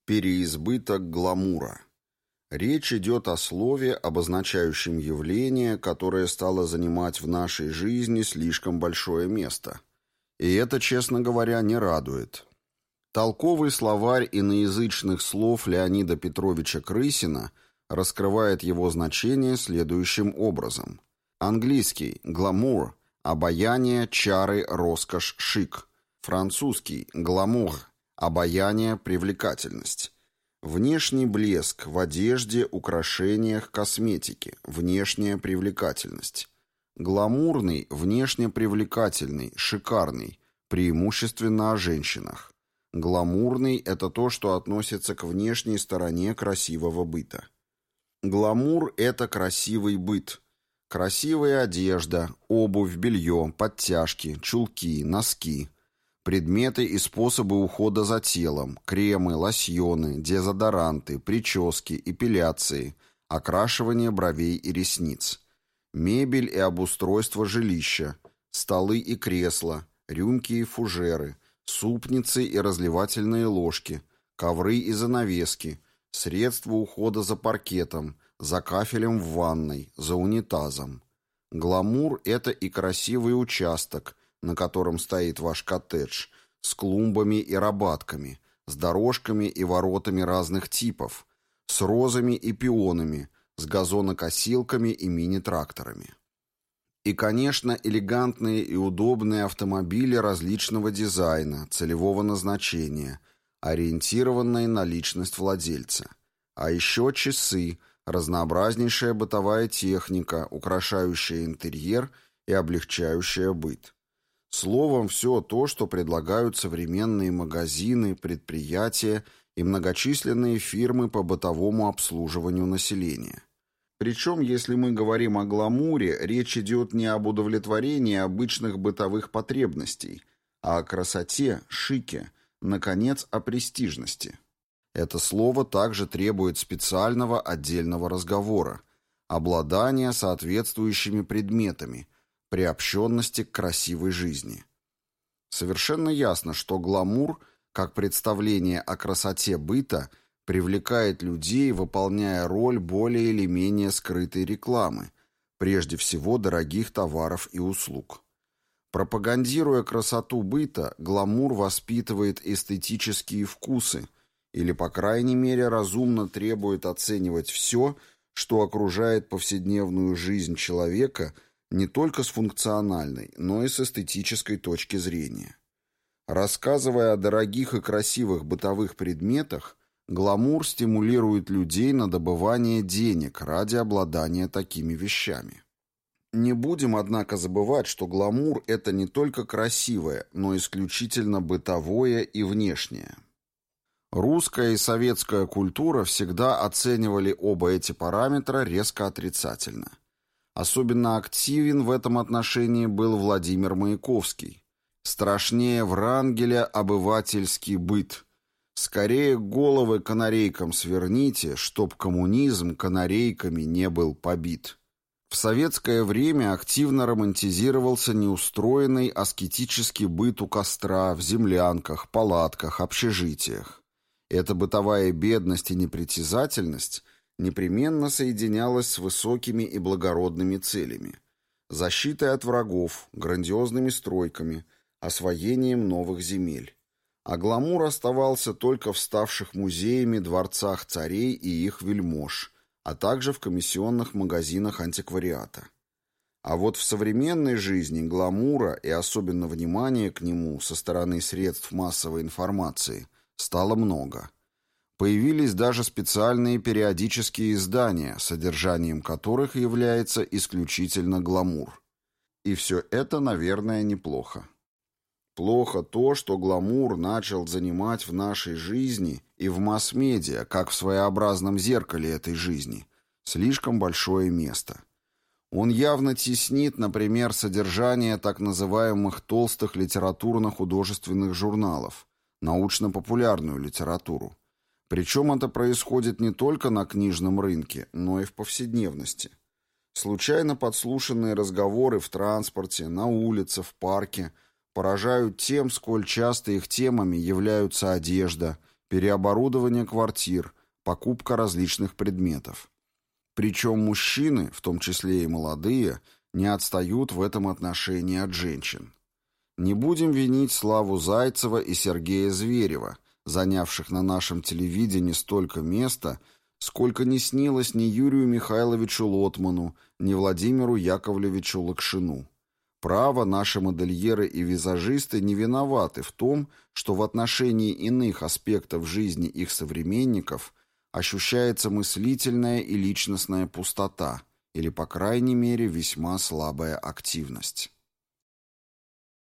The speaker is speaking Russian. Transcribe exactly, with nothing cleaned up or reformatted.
Переизбыток гламура. Речь идет о слове, обозначающем явление, которое стало занимать в нашей жизни слишком большое место. И это, честно говоря, не радует. Толковый словарь иноязычных слов Леонида Петровича Крысина раскрывает его значение следующим образом. Английский «glamour» – обаяние, чары, роскошь, шик. Французский «glamour» – обаяние, привлекательность. Внешний блеск в одежде, украшениях, косметике, внешняя привлекательность. Гламурный, внешне привлекательный, шикарный, преимущественно о женщинах. Гламурный – это то, что относится к внешней стороне красивого быта. Гламур – это красивый быт. Красивая одежда, обувь, белье, подтяжки, чулки, носки. Предметы и способы ухода за телом, кремы, лосьоны, дезодоранты, прически, эпиляции, окрашивание бровей и ресниц. Мебель и обустройство жилища, столы и кресла, рюмки и фужеры, супницы и разливательные ложки, ковры и занавески, средства ухода за паркетом, за кафелем в ванной, за унитазом. Гламур – это и красивый участок, на котором стоит ваш коттедж, с клумбами и рабатками, с дорожками и воротами разных типов, с розами и пионами, с газонокосилками и мини-тракторами. И, конечно, элегантные и удобные автомобили различного дизайна, целевого назначения, ориентированные на личность владельца. А еще часы, разнообразнейшая бытовая техника, украшающая интерьер и облегчающая быт. Словом, все то, что предлагают современные магазины, предприятия и многочисленные фирмы по бытовому обслуживанию населения. Причем, если мы говорим о гламуре, речь идет не об удовлетворении обычных бытовых потребностей, а о красоте, шике, наконец, о престижности. Это слово также требует специального отдельного разговора, обладания соответствующими предметами, приобщенности к красивой жизни. Совершенно ясно, что гламур, как представление о красоте быта, привлекает людей, выполняя роль более или менее скрытой рекламы, прежде всего дорогих товаров и услуг. Пропагандируя красоту быта, гламур воспитывает эстетические вкусы или, по крайней мере, разумно требует оценивать все, что окружает повседневную жизнь человека не только с функциональной, но и с эстетической точки зрения. Рассказывая о дорогих и красивых бытовых предметах, гламур стимулирует людей на добывание денег ради обладания такими вещами. Не будем, однако, забывать, что гламур – это не только красивое, но исключительно бытовое и внешнее. Русская и советская культура всегда оценивали оба эти параметра резко отрицательно. Особенно активен в этом отношении был Владимир Маяковский. Страшнее Врангеля обывательский быт. Скорее головы канарейкам сверните, чтоб коммунизм канарейками не был побит. В советское время активно романтизировался неустроенный аскетический быт у костра, в землянках, палатках, общежитиях. Эта бытовая бедность и непритязательность непременно соединялась с высокими и благородными целями. Защитой от врагов, грандиозными стройками, освоением новых земель. А гламур оставался только в ставших музеями дворцах царей и их вельмож, а также в комиссионных магазинах антиквариата. А вот в современной жизни гламура и особенно внимания к нему со стороны средств массовой информации стало много. Появились даже специальные периодические издания, содержанием которых является исключительно гламур. И все это, наверное, неплохо. Плохо то, что гламур начал занимать в нашей жизни и в масс-медиа, как в своеобразном зеркале этой жизни, слишком большое место. Он явно теснит, например, содержание так называемых толстых литературно-художественных журналов, научно-популярную литературу. Причем это происходит не только на книжном рынке, но и в повседневности. Случайно подслушанные разговоры в транспорте, на улице, в парке поражают тем, сколь часто их темами являются одежда, переоборудование квартир, покупка различных предметов. Причем мужчины, в том числе и молодые, не отстают в этом отношении от женщин. Не будем винить Славу Зайцева и Сергея Зверева, занявших на нашем телевидении столько места, сколько не снилось ни Юрию Михайловичу Лотману, ни Владимиру Яковлевичу Лакшину. Право, наши модельеры и визажисты не виноваты в том, что в отношении иных аспектов жизни их современников ощущается мыслительная и личностная пустота, или, по крайней мере, весьма слабая активность.